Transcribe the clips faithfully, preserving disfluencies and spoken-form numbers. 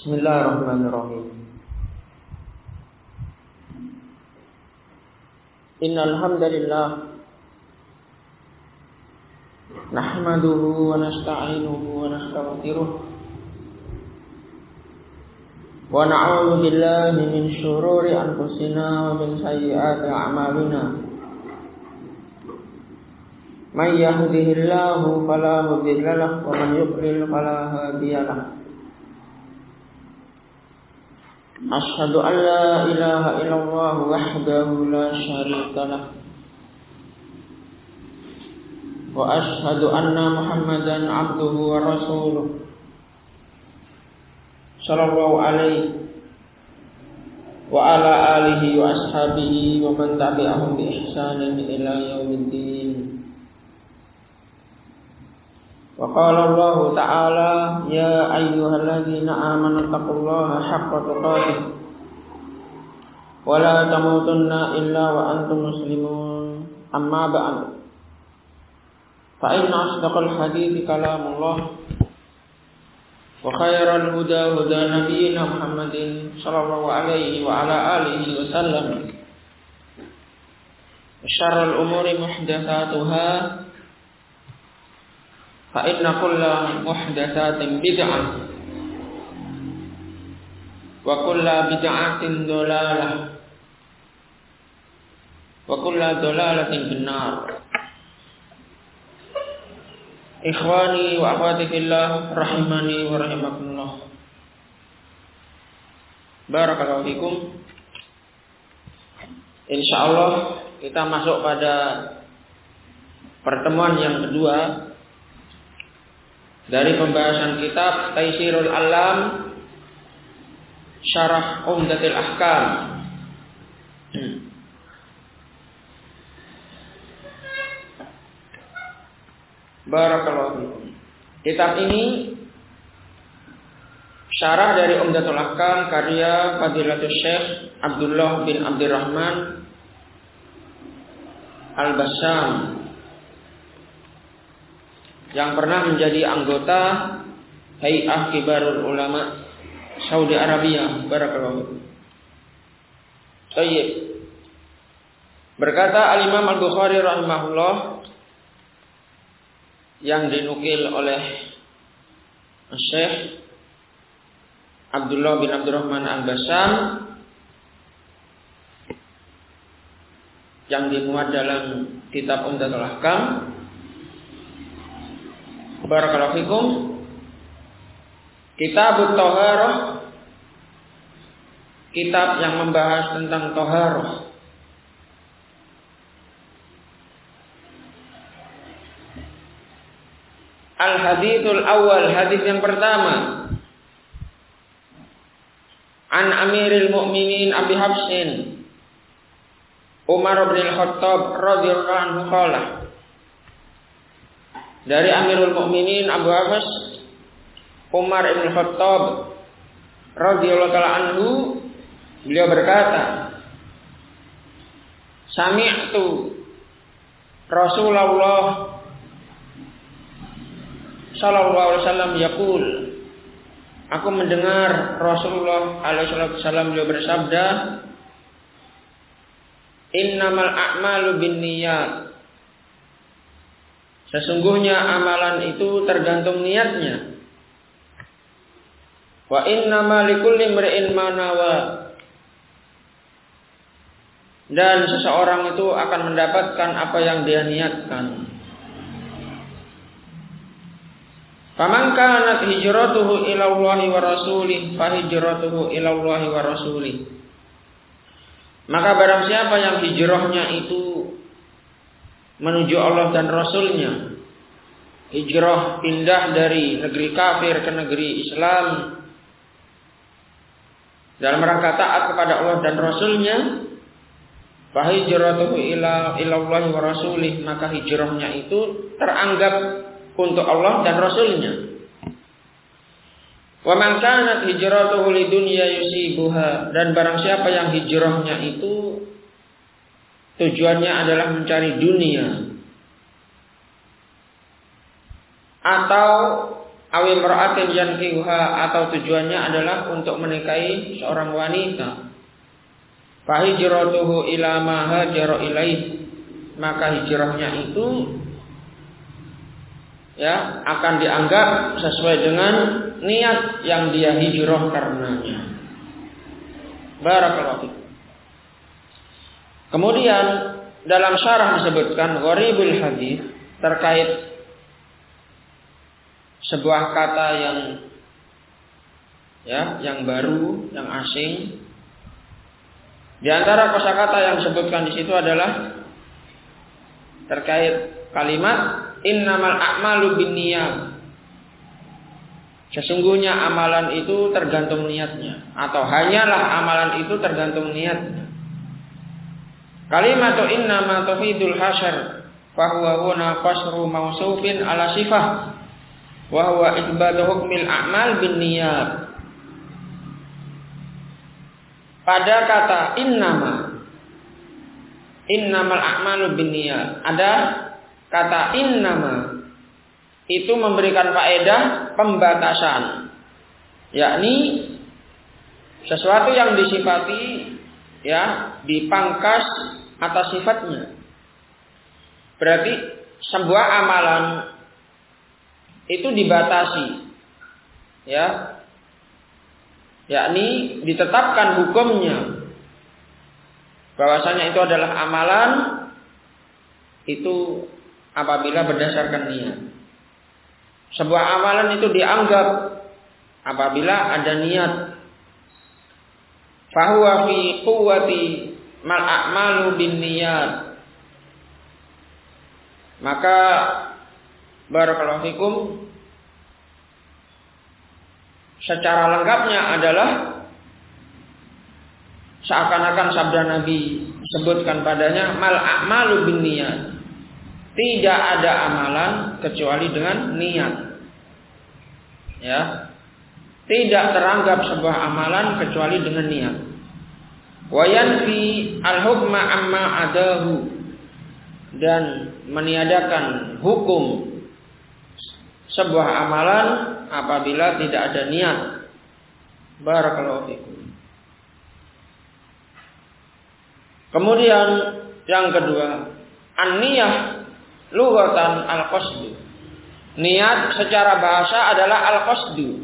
Bismillahirrahmanirrahim. Innal hamdalillah nahmaduhu wa nasta'inuhu wa nastaghfiruh wa na'udzu billahi min shururi anfusina wa min sayyiati a'malina. May yahdihillahu fala mudilla lahu wa man yudlil fala hadiya lahu. Asyhadu an la ilaha illallah wahdahu la syarika lah wa asyhadu anna Muhammadan abduhu wa rasuluh sallallahu alaihi wa ala alihi wa ashabihi wa man tabi'ahum bi ihsanin ila yaumiddin. Wa qala Allah ta'ala ya ayyuhalladzina amanu taqullaha haqqa tuqatih wa la tamutunna illa wa antum muslimun. Amma ba'd. Fa inna asdaqal hadithi kalamullah wa khairal huda huda nabiyyina Muhammadin sallallahu alaihi wa ala alihi wa sallam. Wa syarrul umuri muhdatsatuha fa inna kulla muhdatsatin bid'ah wa kulla bid'atin dhalalah wa kulla dhalalatin finnar. Ikhwani wa akhwati fillah rahimani wa rahimakumullah. Barakallahu fikum. Insyaallah kita masuk pada pertemuan yang kedua dari pembahasan kitab Taisirul Alam Syarah Umdatul Ahkam. Barakallahu fikum. Kitab ini syarah dari Umdatul Ahkam karya Fadilatul Syekh Abdullah bin Abdurrahman Al-Bassam yang pernah menjadi anggota Hay'ah Kibarul Ulama Saudi Arabia. Barakallahu. Baik. Berkata Al-Imam Al-Bukhari rahimahullah yang dinukil oleh Syekh Abdullah bin Abdurrahman Al-Bassam yang dimuat dalam kitab Umdatul Ahkam. Barakallahu fikum. Kitab Thaharah, kitab yang membahas tentang thaharah. Al-hadithul awal, hadis yang pertama. An Amiril Mukminin Abi Hafsin Umar bin Al-Khattab radhiyallahu anhu qala. Dari Amirul Mukminin Abu Hafs Umar bin Khattab radhiyallahu taala anhu, beliau berkata, sami'tu Rasulullah sallallahu alaihi wasallam yaqul, aku mendengar Rasulullah alaihi wasallam beliau bersabda, innamal a'malu binniyat, sesungguhnya amalan itu tergantung niatnya. Wa innama likulli imri'in ma nawa, dan seseorang itu akan mendapatkan apa yang dia niatkan. Faman kanat hijratuhu ila Allahi wa rasulih fa hijratuhu ila Allahi wa rasulih. Maka barang siapa yang hijrahnya itu menuju Allah dan Rasulnya, hijrah pindah dari negeri kafir ke negeri Islam dalam rangka taat kepada Allah dan Rasulnya, fa hijratuhu ila ilallahi wa rasulih, maka hijrahnya itu teranggap untuk Allah dan Rasulnya. Wa man kanat hijratuhu lidunya yusibuha, dan barang siapa yang hijrahnya itu tujuannya adalah mencari dunia atau awi imra'atin yankihuha, atau tujuannya adalah untuk menikahi seorang wanita, fa hijratuhu ila ma hajara ilaih, maka hijrahnya itu ya akan dianggap sesuai dengan niat yang dia hijrah karenanya. Barakallahu fiik. Kemudian dalam syarah disebutkan gharibul hadis terkait sebuah kata yang ya yang baru, yang asing. Di antara kosakata yang disebutkan di situ adalah terkait kalimat innamal a'malu binniyat. Sesungguhnya amalan itu tergantung niatnya, atau hanyalah amalan itu tergantung niatnya. Kalimatu innama tufidul hasyr fa huwa huna qasru mausufin ala sifah wa huwa itsbatu hukmil a'mal binniyat. Pada kata innama, innamal a'malu binniyat, ada kata innama itu memberikan faedah pembatasan, yakni sesuatu yang disifati ya dipangkas atas sifatnya. Berarti sebuah amalan itu dibatasi, ya, yakni ditetapkan hukumnya bahwasanya itu adalah amalan itu apabila berdasarkan niat. Sebuah amalan itu dianggap apabila ada niat. Fahuwa fi quwwati mal a'malu binniyat. Maka barakallahu fikum, secara lengkapnya adalah seakan-akan sabda Nabi sebutkan padanya mal a'malu binniyat. Tidak ada amalan kecuali dengan niat. Ya. Tidak teranggap sebuah amalan kecuali dengan niat. Wa yanfi al-hukma amma adahu, dan meniadakan hukum sebuah amalan apabila tidak ada niat. Barakallahu fikum. Kemudian yang kedua, an-niyah lughatan al-qasdu. Niat secara bahasa adalah al-qasdu.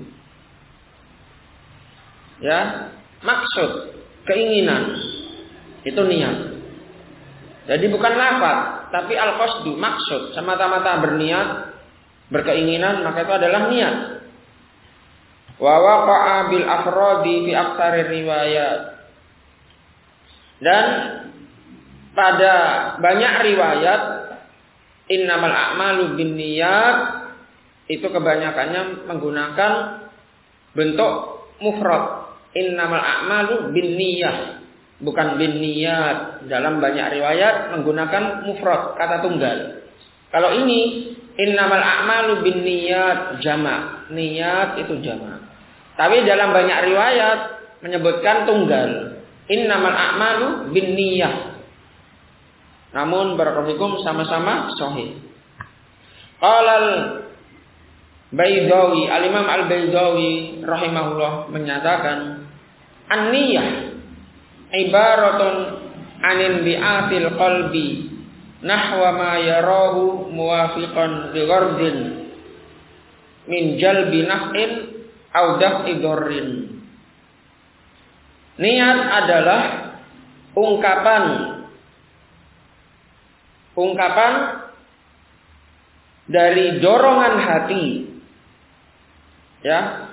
Ya, maksud, keinginan. Itu niat. Jadi bukan lafaz, tapi al-qasdu, maksud, semata-mata berniat, berkeinginan, maka itu adalah niat. Wa waqa'a bil afradi fi aktsari riwayat. Dan pada banyak riwayat innamal a'malu binniyat itu kebanyakannya menggunakan bentuk mufrad. Innamal a'malu binniyah, bukan binniyat. Dalam banyak riwayat menggunakan mufrad, kata tunggal. Kalau ini innamal a'malu binniyat jama', niat itu jama'. Tapi dalam banyak riwayat menyebutkan tunggal. Innamal a'malu binniyah. Namun barakallahu sama-sama sahih. Qala al-Baidawi, al-Imam al-Baidawi rahimahullah menyatakan an-niyah ibaratun anin bi'atil qalbi nahwa ma yarahu muwafiqan li ghardin min jalbi naf'in aw daf'i dharrin. Niat adalah ungkapan ungkapan dari dorongan hati, ya,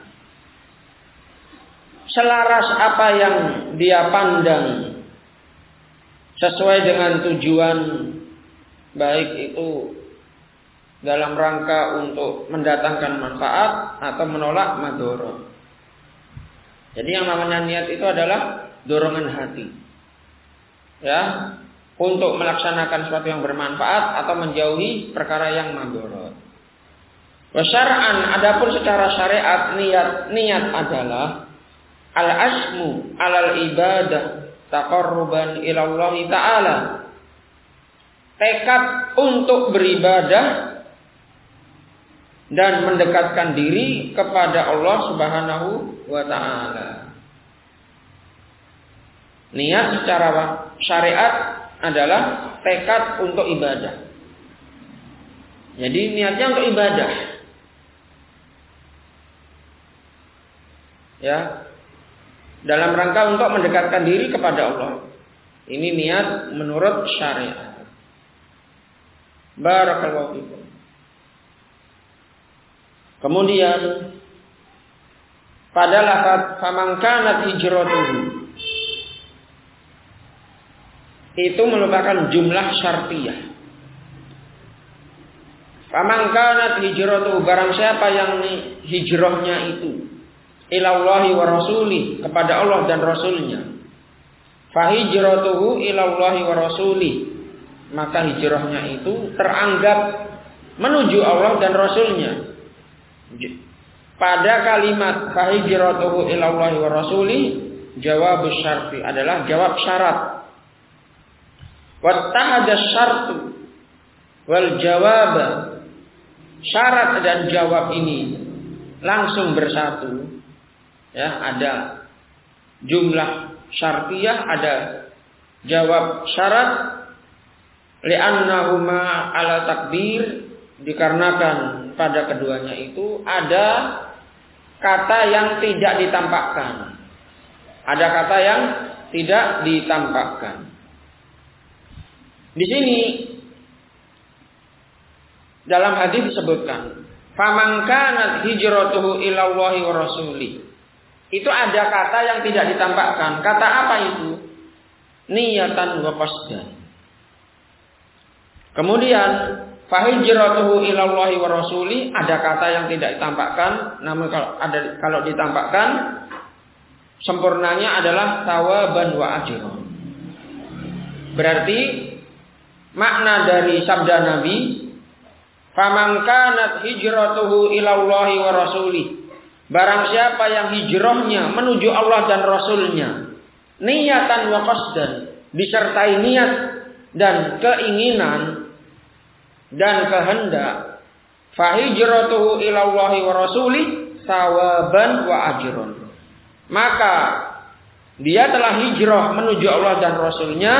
selaras apa yang dia pandang sesuai dengan tujuan, baik itu dalam rangka untuk mendatangkan manfaat atau menolak madharat. Jadi yang namanya niat itu adalah dorongan hati, ya, untuk melaksanakan sesuatu yang bermanfaat atau menjauhi perkara yang madharat. Wa syar'an, adapun secara syariat niat niat adalah al-asmu 'alal ibadah taqarruban ila Allah taala. Tekad untuk beribadah dan mendekatkan diri kepada Allah Subhanahu wa taala. Niat secara syariat adalah tekad untuk ibadah. Jadi niatnya untuk ibadah. Ya. Dalam rangka untuk mendekatkan diri kepada Allah. Ini niat menurut syariat. Barakallahu fikum. Kemudian pada lafaz faman kanat hijratuhu itu merupakan jumlah syartiyah. Faman kanat hijratuhu, barang siapa yang hijrahnya itu ilallahi wa rasuli, kepada Allah dan Rasulnya. Fa hijratuhu ilallahi wa rasuli, maka hijrahnya itu teranggap menuju Allah dan Rasulnya. Pada kalimat fa hijratuhu ilallahi wa rasuli, jawab syarti adalah jawab syarat. Wattahada syartu wal jawab, syarat dan jawab ini langsung bersatu. Ya, ada jumlah syartiyah, ada jawab syarat. Li'annahuma ala takdir, dikarenakan pada keduanya itu ada kata yang tidak ditampakkan. Ada kata yang tidak ditampakkan. Di sini dalam hadis disebutkan, "Faman kanat hijratuhu ilallahi wa rasuli." Itu ada kata yang tidak ditampakkan. Kata apa itu? Niyatan wa qasdan. Kemudian fa hijratuhu ilallahi wa rasuli, ada kata yang tidak ditampakkan, namun kalau ada kalau ditampakkan sempurnanya adalah thawaban wa ajran. Berarti makna dari sabda Nabi, faman kanat hijratuhu ilallahi wa rasuli, barang siapa yang hijrahnya menuju Allah dan Rasulnya, niyatan wa qasdan, disertai niat dan keinginan dan kehendak, fa hijratuhu ilallahi wa rasuli sawaban wa ajrun, maka dia telah hijrah menuju Allah dan Rasulnya,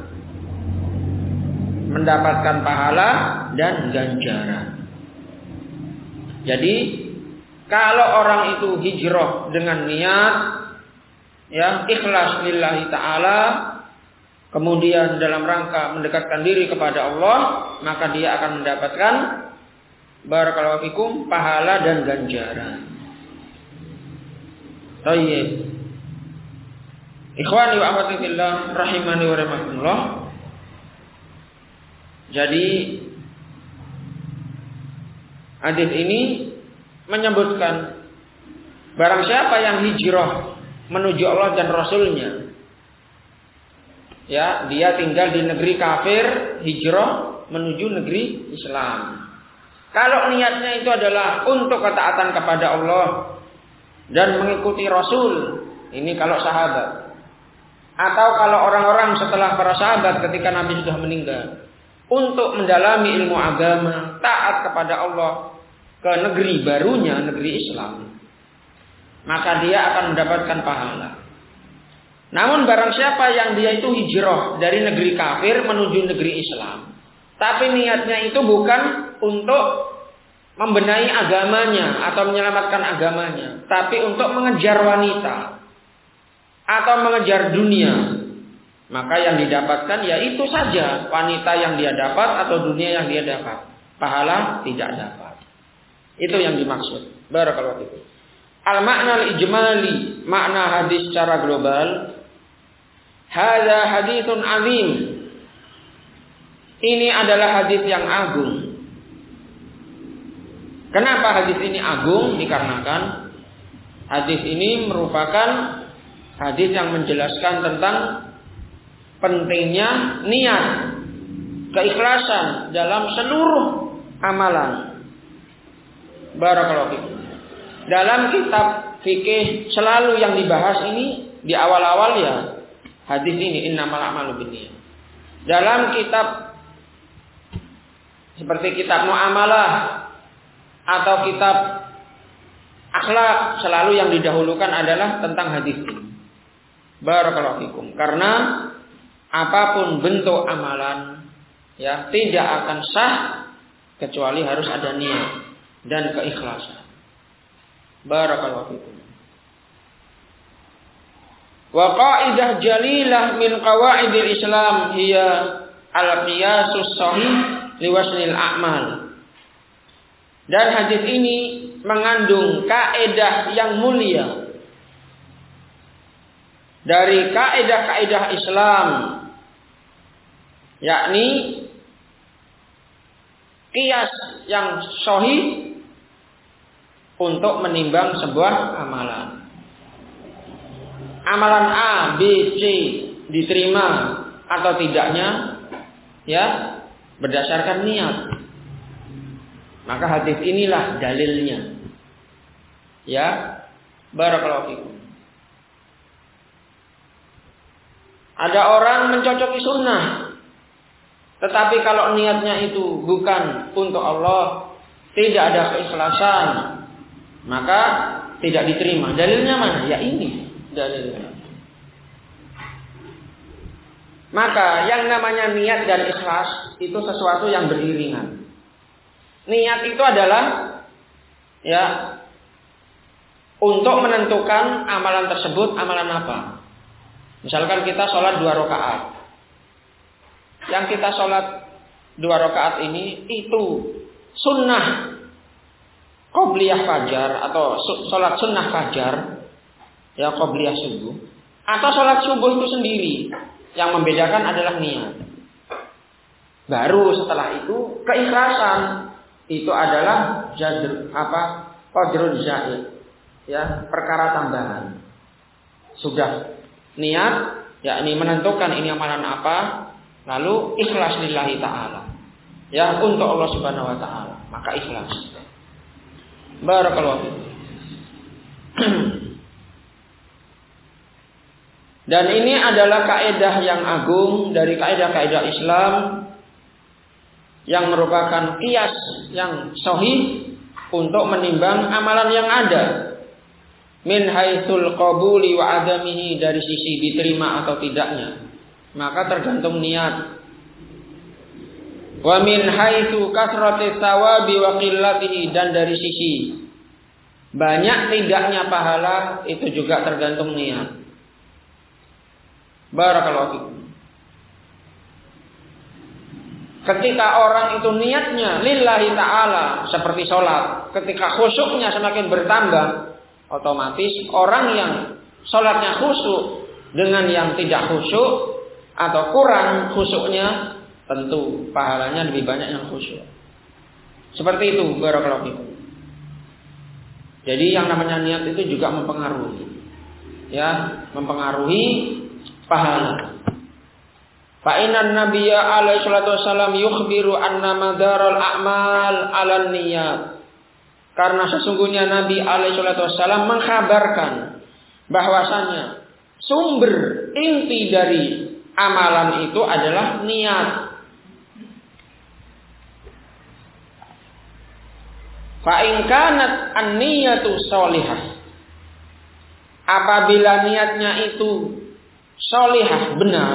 mendapatkan pahala dan ganjaran. Jadi kalau orang itu hijrah dengan niat ya ikhlas lillahi ta'ala, kemudian dalam rangka mendekatkan diri kepada Allah, maka dia akan mendapatkan barakallahu fikum pahala dan ganjaran. Baik. Ikhwani wa akhwati fillah rahimani wa rahimakumullah. Jadi hadis ini menyebutkan barang siapa yang hijrah menuju Allah dan Rasulnya, ya dia tinggal di negeri kafir, hijrah menuju negeri Islam. Kalau niatnya itu adalah untuk ketaatan kepada Allah dan mengikuti Rasul, ini kalau sahabat. Atau kalau orang-orang setelah para sahabat ketika Nabi sudah meninggal, untuk mendalami ilmu agama, taat kepada Allah ke negeri barunya, negeri Islam, maka dia akan mendapatkan pahala. Namun barang siapa yang dia itu hijrah dari negeri kafir menuju negeri Islam, tapi niatnya itu bukan untuk membenahi agamanya atau menyelamatkan agamanya, tapi untuk mengejar wanita atau mengejar dunia, maka yang didapatkan ya itu saja, wanita yang dia dapat atau dunia yang dia dapat, pahala tidak dapat. Itu yang dimaksud. Barakallahu fikum. Al-makna al-ijmali, makna hadis secara global. Hadza haditsun azim. Ini adalah hadis yang agung. Kenapa hadis ini agung? Dikarenakan hadis ini merupakan hadis yang menjelaskan tentang pentingnya niat, keikhlasan dalam seluruh amalan. Barakallahu fikum. Dalam kitab fikih selalu yang dibahas ini di awal-awal ya hadis ini, innamal a'malu binniyat. Dalam kitab seperti kitab muamalah atau kitab akhlak, selalu yang didahulukan adalah tentang hadis ini. Barakallahu fikum. Karena apapun bentuk amalan, ya, tidak akan sah kecuali harus ada niat dan keikhlasan. Barakallahu fikum. Wa qaidah jalilah min qawaidil Islam hiya al-qiyasus shahih liwasnil a'mal. Dan hadis ini mengandung kaidah yang mulia dari kaidah-kaidah Islam, yakni qiyas yang sahih untuk menimbang sebuah amalan. Amalan A, B, C diterima atau tidaknya, ya, berdasarkan niat. Maka hadis inilah dalilnya. Ya, barakallahu fikum. Ada orang mencocoki sunnah, tetapi kalau niatnya itu bukan untuk Allah, tidak ada keikhlasan, maka tidak diterima. Dalilnya mana? Ya ini dalilnya. Maka yang namanya niat dan ikhlas itu sesuatu yang beriringan. Niat itu adalah, ya, untuk menentukan amalan tersebut amalan apa. Misalkan kita sholat dua rakaat. Yang kita sholat dua rakaat ini itu sunnah qobliyah fajar atau sholat sunnah fajar, ya, qobliyah subuh, atau sholat subuh itu sendiri. Yang membedakan adalah niat. Baru setelah itu keikhlasan. Itu adalah jadr apa qadrun zaid, ya, perkara tambahan. Sudah niat, yakni menentukan ini amalan apa, lalu ikhlas lillahi ta'ala, ya, untuk Allah Subhanahu wa taala, maka ikhlas. Barakallahu fiik. Dan ini adalah kaidah yang agung dari kaidah-kaidah Islam yang merupakan qiyas yang sahih untuk menimbang amalan yang ada. Min haitsul qabuli wa adamihi, dari sisi diterima atau tidaknya, maka tergantung niat. Wa min haitsu kasrati tsawabi wa qillatihi, dan dari sisi banyak tidaknya pahala itu juga tergantung niat. Barakallahu fikum. Ketika orang itu niatnya lillahi ta'ala seperti sholat, ketika khusyuknya semakin bertambah, otomatis orang yang sholatnya khusyuk dengan yang tidak khusyuk atau kurang khusyuknya, tentu pahalanya lebih banyak yang khusyuk. Seperti itu, barakallahu fikum. Jadi yang namanya niat itu juga mempengaruhi, ya, mempengaruhi pahala. Fa inna nabiyya alaihi salatu wasallam yukhbiru anna madarul a'mal 'alan niyat. Karena sesungguhnya Nabi alaihi salatu wasallam mengkhabarkan bahwasanya sumber inti dari amalan itu adalah niat. Fa in kanat an-niyatu sholihah. Apabila niatnya itu sholihah, benar,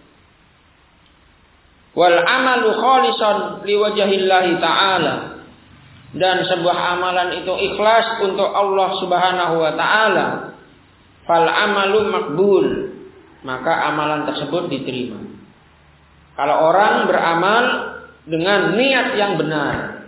wal amalu khalisan liwajhillahi ta'ala, dan sebuah amalan itu ikhlas untuk Allah Subhanahu wa taala, fal amalu makbul, maka amalan tersebut diterima. Kalau orang beramal dengan niat yang benar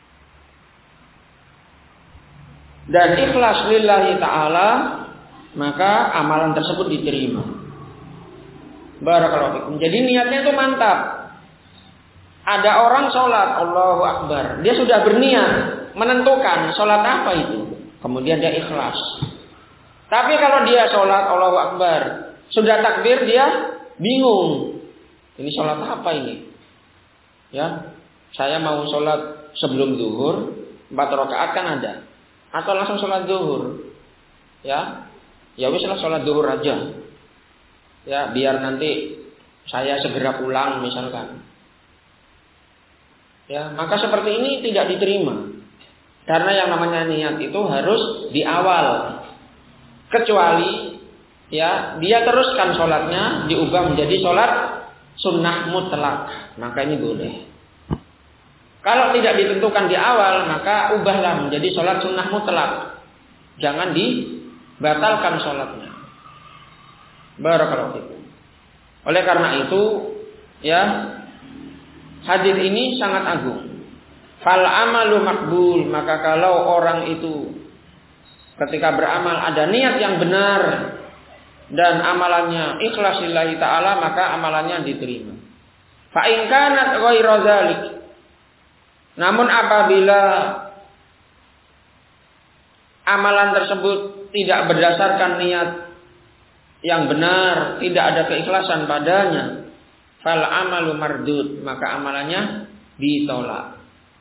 dan ikhlas lillahi ta'ala, maka amalan tersebut diterima. Barakallahu fikum. Jadi niatnya itu mantap. Ada orang sholat, Allahu Akbar, dia sudah berniat, menentukan sholat apa itu, kemudian dia ikhlas. Tapi kalau dia sholat, Allahu Akbar, sudah takbir, dia bingung, ini sholat apa ini? Ya, saya mau sholat sebelum zuhur, empat rakaat kan ada, atau langsung sholat zuhur, ya, ya weslah sholat zuhur aja, ya, biar nanti saya segera pulang misalkan. Ya, maka seperti ini tidak diterima. Karena yang namanya niat itu harus di awal. Kecuali ya dia teruskan sholatnya diubah menjadi sholat sunnah mutlak, maka ini boleh. Kalau tidak ditentukan di awal, maka ubahlah menjadi sholat sunnah mutlak. Jangan dibatalkan sholatnya. Barakallahu fikum. Oleh karena itu, ya hadis ini sangat agung. Fal amalu makbul, maka kalau orang itu ketika beramal ada niat yang benar dan amalannya ikhlas lillahi ta'ala, maka amalannya diterima. Fa in kanat ghairu dzalik, namun apabila amalan tersebut tidak berdasarkan niat yang benar, tidak ada keikhlasan padanya, fal amalu mardud, maka amalannya ditolak.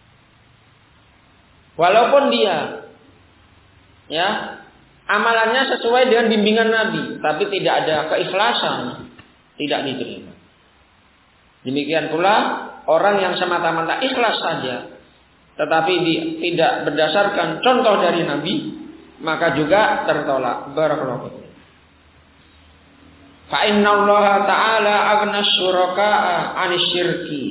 Walaupun dia ya amalannya sesuai dengan bimbingan Nabi, tapi tidak ada keikhlasan, tidak diterima. Demikian pula orang yang semata-mata ikhlas saja, tetapi di, tidak berdasarkan contoh dari Nabi, maka juga tertolak. Barakallahu fikum. Fa inna Allah Ta'ala aghna syuraka'a 'anil syirki.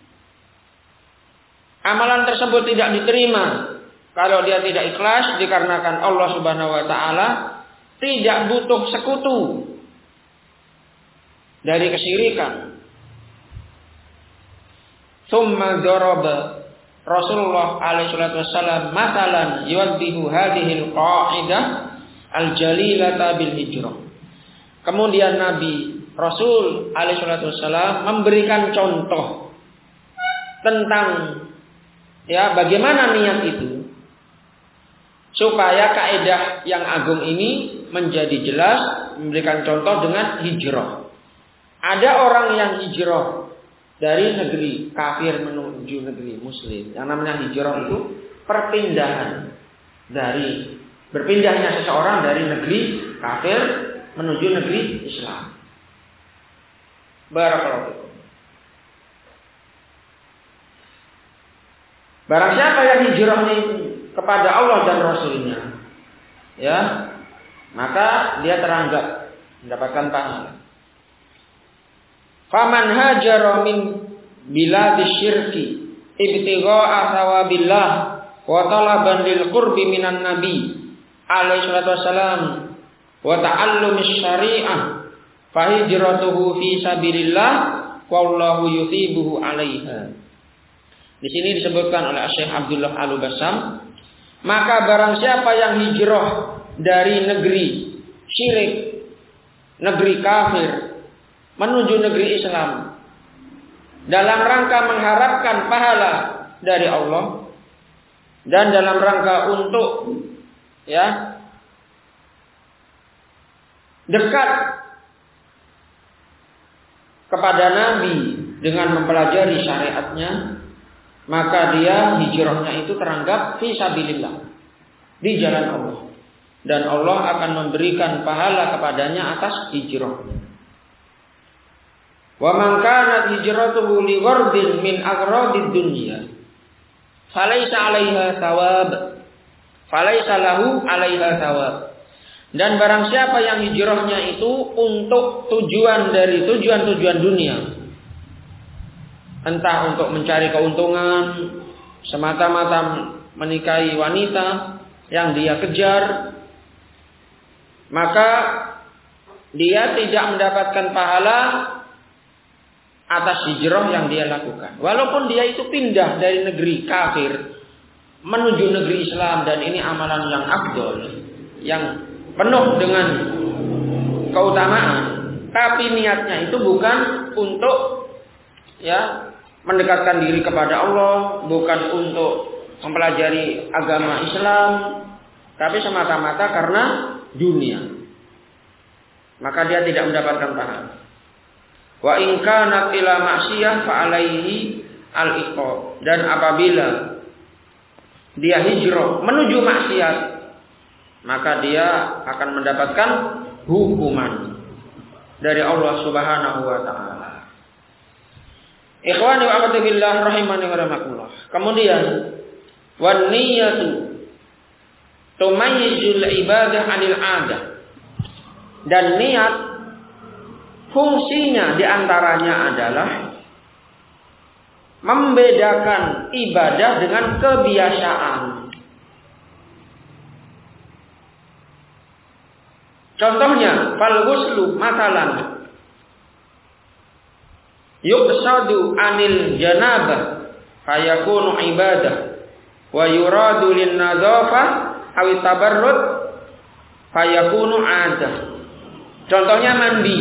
Amalan tersebut tidak diterima kalau dia tidak ikhlas, dikarenakan Allah Subhanahu wa Ta'ala tidak butuh sekutu dari kesyirikan. Tsumma daraba Rasulullah alaihi salatu wasallam mathalan yuwaddihu hadhil qa'idah al-jalilata bil hijrah. Kemudian Nabi Rasul alaihi salatu wasallam memberikan contoh tentang ya bagaimana niat itu, supaya kaidah yang agung ini menjadi jelas, memberikan contoh dengan hijrah. Ada orang yang hijrah dari negeri kafir menuju negeri muslim. Yang namanya hijrah itu perpindahan, dari berpindahnya seseorang dari negeri kafir menuju negeri Islam. Barakallahu fikum. Barang siapa yang hijrah ini kepada Allah dan Rasulnya, ya, maka dia teranggap mendapatkan pahala. Faman hajara min biladis syirki ibtigha'a thawabillah wa talaban lil qurbi minan nabi alaihi salatu wasalam wa ta'allumis syari'ah fa hijratuhu fi sabilillah wallahu yuthibuhu 'alaiha. Di sini disebutkan oleh Syekh Abdullah Al-Bassam, maka barang siapa yang hijrah dari negeri syirik, negeri kafir menuju negeri Islam dalam rangka mengharapkan pahala dari Allah dan dalam rangka untuk ya dekat kepada Nabi dengan mempelajari syariatnya, maka dia hijrahnya itu teranggap fi sabilillah, di jalan Allah, dan Allah akan memberikan pahala kepadanya atas hijrahnya. Wa man kanat hijratuhu li ghardin min agradid dunya falaysa 'alaiha thawab falaysa lahu 'alaiha thawab. Dan barang siapa yang hijrahnya itu untuk tujuan dari tujuan-tujuan dunia, entah untuk mencari keuntungan, semata-mata menikahi wanita yang dia kejar, maka dia tidak mendapatkan pahala atas hijrah yang dia lakukan. Walaupun dia itu pindah dari negeri kafir menuju negeri Islam, dan ini amalan yang afdol, yang penuh dengan keutamaan, tapi niatnya itu bukan untuk ya mendekatkan diri kepada Allah, bukan untuk mempelajari agama Islam, tapi semata-mata karena dunia, maka dia tidak mendapatkan pahala. Wa in kana ila maksiyah fa alaihi al-iqab. Dan apabila dia hijrah menuju maksiat, maka dia akan mendapatkan hukuman dari Allah Subhanahu wa taala. Ikhwani wa akhwati billah rahimani wa rahmakumullah. Kemudian Wan niyatu tumayyizul ibadah 'anil 'adah. Dan niat fungsinya diantaranya adalah membedakan ibadah dengan kebiasaan. Contohnya, fal ghuslu masalan yuqsadu 'anil janabah fayakunu ibadah wa yuradu lin nadzafah aw tabarrud fayakunu 'adah. Contohnya mandi.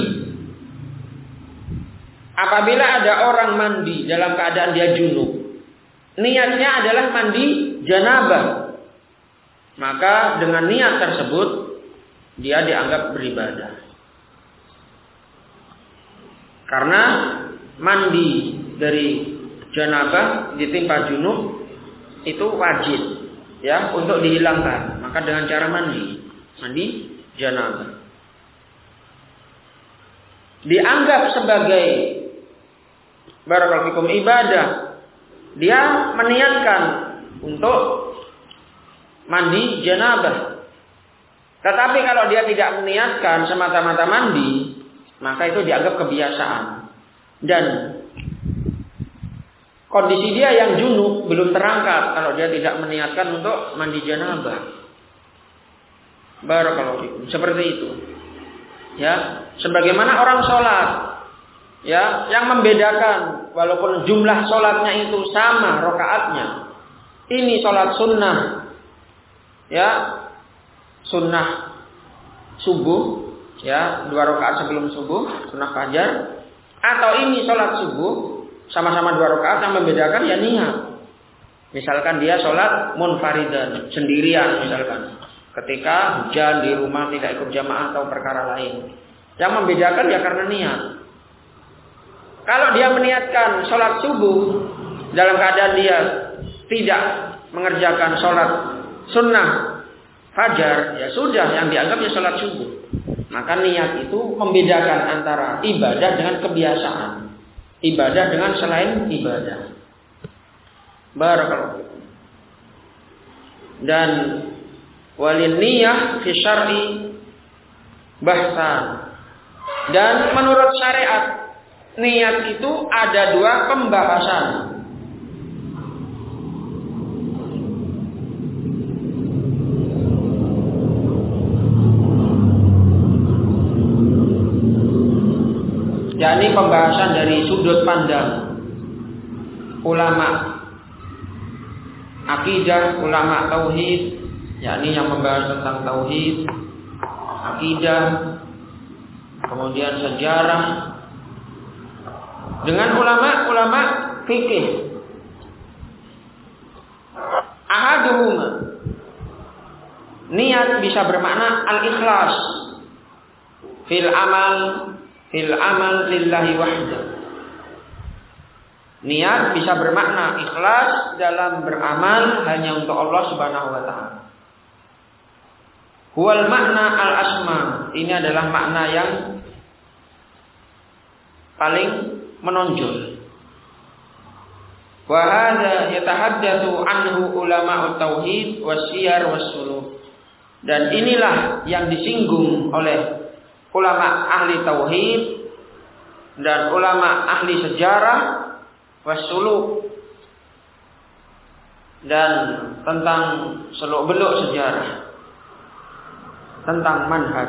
Apabila ada orang mandi dalam keadaan dia junub, niatnya adalah mandi janabah, maka dengan niat tersebut dia dianggap beribadah. Karena mandi dari janabah ditimpa junub itu wajib ya untuk dihilangkan. Maka dengan cara mandi, mandi janabah dianggap sebagai barakallahu fikum ibadah. Dia meniatkan untuk mandi janabah. Tetapi kalau dia tidak meniatkan semata-mata mandi, maka itu dianggap kebiasaan. Dan kondisi dia yang junub belum terangkat kalau dia tidak meniatkan untuk mandi janabah. Barakallahu fikum. Seperti itu. Ya, sebagaimana orang sholat, ya, yang membedakan walaupun jumlah sholatnya itu sama rakaatnya. Ini sholat sunnah, ya, sunnah subuh, ya, dua rakaat sebelum subuh, sunnah fajar. Atau ini sholat subuh, sama-sama dua rakaat, yang membedakan ya niat. Misalkan dia sholat munfaridan, sendirian misalkan. Ketika hujan di rumah tidak ikut jamaah atau perkara lain. Yang membedakan ya karena niat. Kalau dia meniatkan sholat subuh dalam keadaan dia tidak mengerjakan sholat sunnah fajar, ya sudah, yang dianggap ya sholat subuh. Maka niat itu membedakan antara ibadah dengan kebiasaan. Ibadah dengan selain ibadah. Barakallahu fikum. Dan walin niyah fi syar'i bahsan. Dan menurut syariat niat itu ada dua pembahasan. Yakni pembahasan dari sudut pandang ulama akidah, ulama tauhid, yakni yang membahas tentang tauhid, akidah, kemudian sejarah, dengan ulama-ulama fikih. Ahaduhuma, niat bisa bermakna al-ikhlas fil amal, fil amal lillahi wahda. Niat bisa bermakna ikhlas dalam beramal hanya untuk Allah Subhanahu wa taala. Huwal makna al-asma, ini adalah makna yang paling menonjol. Wa hadza yatahaddatsu anhu ulama'ut tauhid wasyiyar wassuluk. Dan inilah yang disinggung oleh ulama ahli tauhid dan ulama ahli sejarah wassuluk, dan tentang seluk-beluk sejarah, tentang manhaj.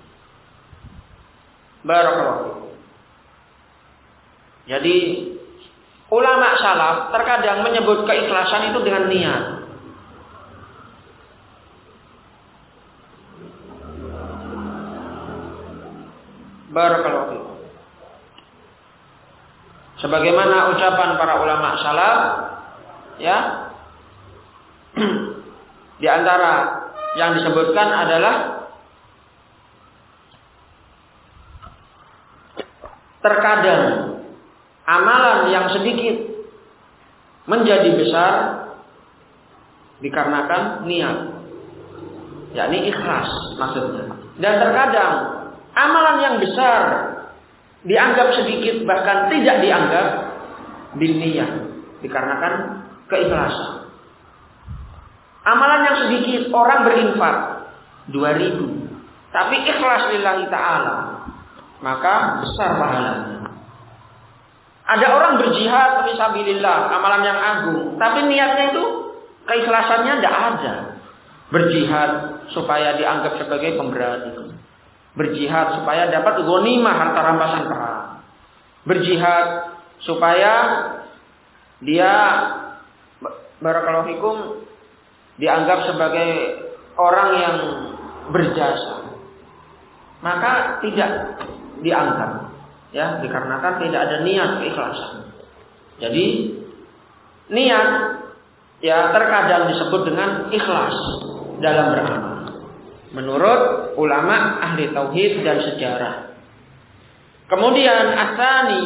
Barakallahu. Jadi ulama salaf terkadang menyebut keikhlasan itu dengan niat. Barakallahu. Sebagaimana ucapan para ulama salaf, ya, di antara yang disebutkan adalah terkadang amalan yang sedikit menjadi besar dikarenakan niat, yakni ikhlas maksudnya. Dan terkadang amalan yang besar dianggap sedikit, bahkan tidak dianggap bin niyah, dikarenakan keikhlasan. Amalan yang sedikit, orang berinfak dua ribu, tapi ikhlas lillahi ta'ala, maka besar pahalanya. Ada orang berjihad fisabilillah, amalan yang agung, tapi niatnya itu keikhlasannya tidak ada. Berjihad supaya dianggap sebagai pemberani, berjihad supaya dapat ghanimah harta rampasan perang, berjihad supaya dia barakallahu fikum dianggap sebagai orang yang berjasa, maka tidak dianggap, ya, dikarenakan tidak ada niat keikhlasan. Jadi niat ya terkadang disebut dengan ikhlas dalam beramal menurut ulama ahli tauhid dan sejarah. Kemudian asani,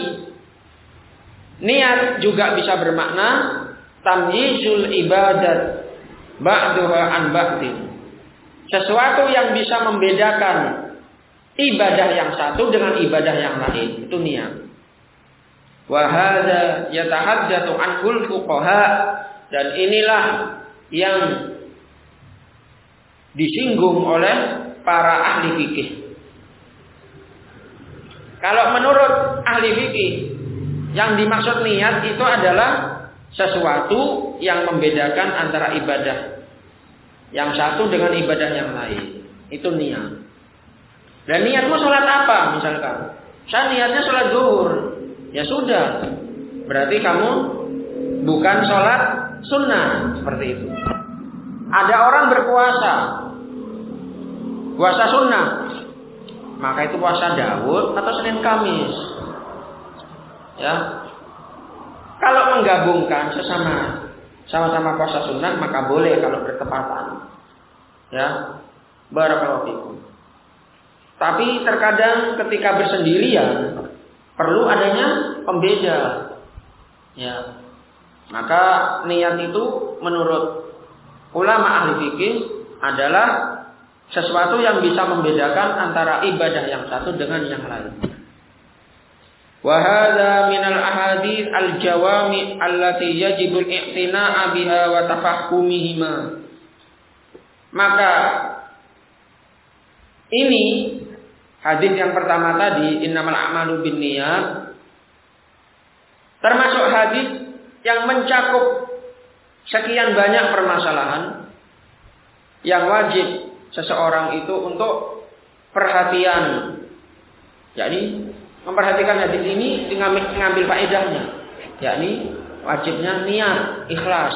niat juga bisa bermakna tamyizul ibadat ba'duha an ba'din, sesuatu yang bisa membedakan ibadah yang satu dengan ibadah yang lain, itu niat. Wa hadza yatahaddatsu anhul fuqaha, dan inilah yang disinggung oleh para ahli fikih. Kalau menurut ahli fikih, yang dimaksud niat itu adalah sesuatu yang membedakan antara ibadah yang satu dengan ibadah yang lain. Itu niat. Dan niatmu sholat apa misalkan? Saya niatnya sholat zuhur. Ya sudah. Berarti kamu bukan sholat sunnah. Seperti itu. Ada orang berpuasa. Puasa sunnah. Maka itu puasa Daud atau Senin Kamis. Ya. Kalau menggabungkan sesama sama-sama puasa sunnah, maka boleh kalau bertepatan. Ya. Barakallahu fikum. Tapi terkadang ketika bersendirian perlu adanya pembeda. Ya. Maka niat itu menurut ulama ahli fikih adalah sesuatu yang bisa membedakan antara ibadah yang satu dengan yang lain. Wa hadza minal ahadits al-jawami allati yajibu al-i'tina'a biha wa tafahhumihima. Maka ini hadis yang pertama tadi, innamal a'malu binniyat, termasuk hadis yang mencakup sekian banyak permasalahan yang wajib seseorang itu untuk perhatian. Jadi memperhatikan hadis ini dengan mengambil faedahnya, yakni wajibnya niat, ikhlas.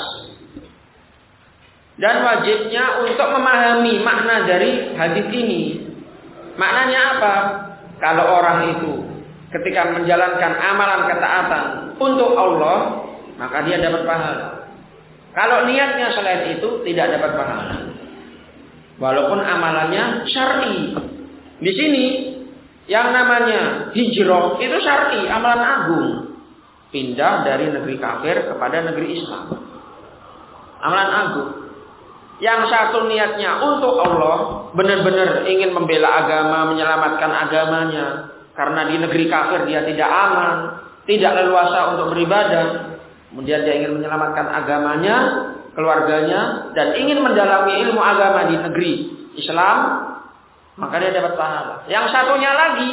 Dan wajibnya untuk memahami makna dari hadis ini. Maknanya apa? Kalau orang itu ketika menjalankan amalan ketaatan untuk Allah, maka dia dapat pahala. Kalau niatnya selain itu tidak dapat pahala. Walaupun amalannya syar'i. Di sini yang namanya hijrah itu syar'i, amalan agung. Pindah dari negeri kafir kepada negeri Islam. Amalan agung. Yang satu niatnya untuk Allah, benar-benar ingin membela agama, menyelamatkan agamanya. Karena di negeri kafir dia tidak aman, tidak leluasa untuk beribadah. Kemudian dia ingin menyelamatkan agamanya, keluarganya, dan ingin mendalami ilmu agama di negeri Islam, maka dia dapat pahala. Yang satunya lagi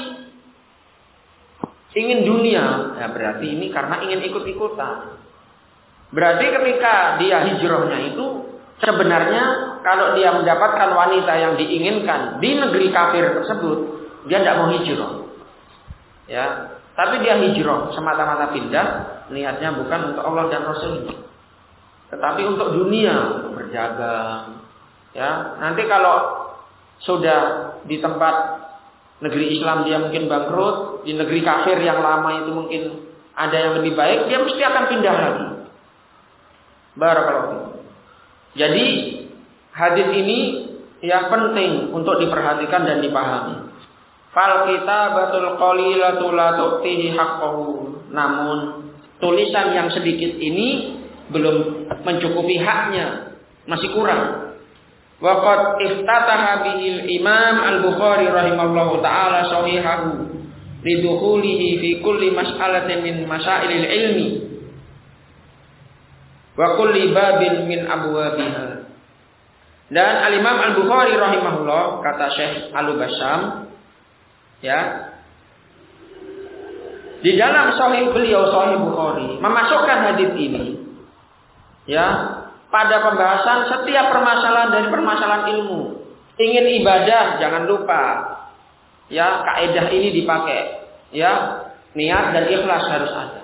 ingin dunia, ya berarti ini karena ingin ikut-ikutan. Berarti ketika dia hijrahnya itu sebenarnya kalau dia mendapatkan wanita yang diinginkan di negeri kafir tersebut, dia tidak mau hijrah. Ya, tapi dia hijrah semata-mata pindah, niatnya bukan untuk Allah dan Rasulnya, tetapi untuk dunia, untuk berdagang. Ya, nanti kalau sudah di tempat negeri Islam dia mungkin bangkrut, di negeri kafir yang lama itu mungkin ada yang lebih baik, dia mesti akan pindah lagi. Barakallahu. Jadi hadis ini ya penting untuk diperhatikan dan dipahami. Fal kitabatul qalilatu la tu'tihi haqqahu. Namun tulisan yang sedikit ini belum mencukupi haknya, masih kurang. Wa qad iftataha bihil Imam Al-Bukhari rahimallahu taala sahihahu lidukhulihi fi kulli mas'alatin min masailil ilmi wa kulli babin min abwabiha. Dan Al-Imam Al-Bukhari rahimahullah, kata Syekh Al-Bassam, ya, di dalam sahih beliau, sahih Bukhari, memasukkan hadis ini, ya, pada pembahasan setiap permasalahan dari permasalahan ilmu. Ingin ibadah, jangan lupa, ya, kaidah ini dipakai, ya, niat dan ikhlas harus ada.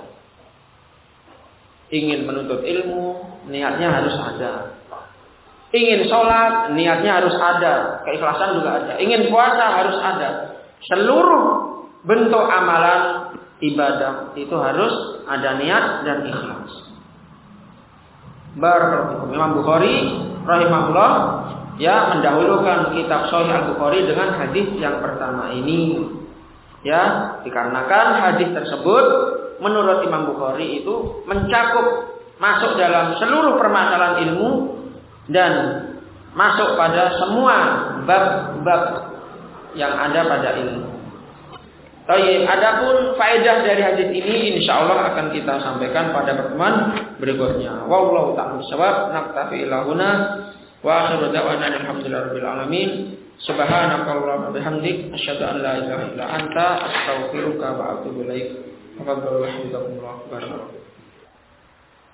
Ingin menuntut ilmu, niatnya harus ada. Ingin sholat, niatnya harus ada. Keikhlasan juga ada. Ingin puasa harus ada. Seluruh bentuk amalan ibadah itu harus ada niat dan ikhlas. Barakallahu. Imam Bukhari rahimahullah, ya, mendahulukan kitab Sahih Al-Bukhari dengan hadis yang pertama ini. Ya, dikarenakan hadis tersebut menurut Imam Bukhari itu mencakup, masuk dalam seluruh permasalahan ilmu dan masuk pada semua bab-bab yang ada pada ilmu. Baik, adapun faedah dari hadis ini insyaallah akan kita sampaikan pada pertemuan berikutnya. Wallahu ta'ala bishawab. Naktafi ila huna wa akhiru da'wana alhamdulillahirabbil alamin. Subhanakallahumma bihamdik asyhadu an la ilaha illa anta astaghfiruka wa atubu ilaik. Wa barakallahu fiikum.